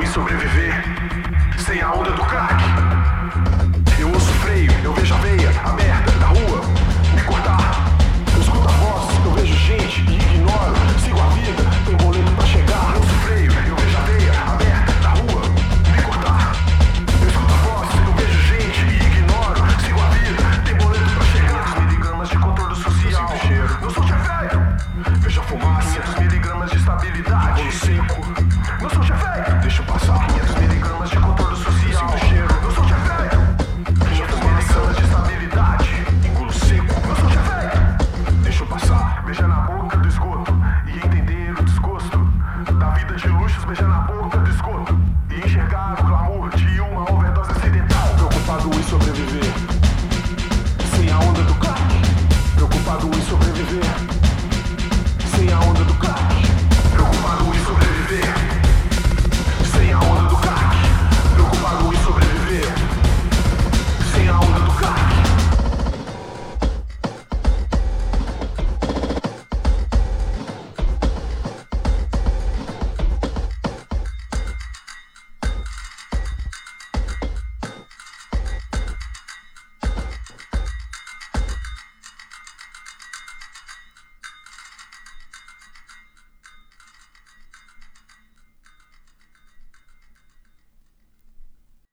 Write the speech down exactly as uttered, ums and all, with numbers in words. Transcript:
e sobreviver sem a onda do crack. Eu ouço freio, eu vejo a veia aberta da rua me cortar. Eu escuto a voz, eu vejo gente e ignoro. Sigo a vida, tem boleto pra chegar. Eu ouço freio, eu vejo a veia aberta da rua me cortar. Eu escuto a voz, eu vejo gente e ignoro. Sigo a vida, tem boleto pra chegar. Miligramas de controle social. Eu sinto cheiro, meu som já é velho. Vejo a fumaça, quinhentos miligramas de estabilidade. Bolo seco, meu som já é velho. Deixa eu passar, quinhentos miligramas de controle social. Eu sinto cheiro, meu som já é velho. Vejo a fumaça de estabilidade. Engulo seco, meu som já é velho. Deixa eu passar, beijar na boca do esgoto e entender o desgosto da vida de luxos. Beijar na boca do esgoto e enxergar o clamor de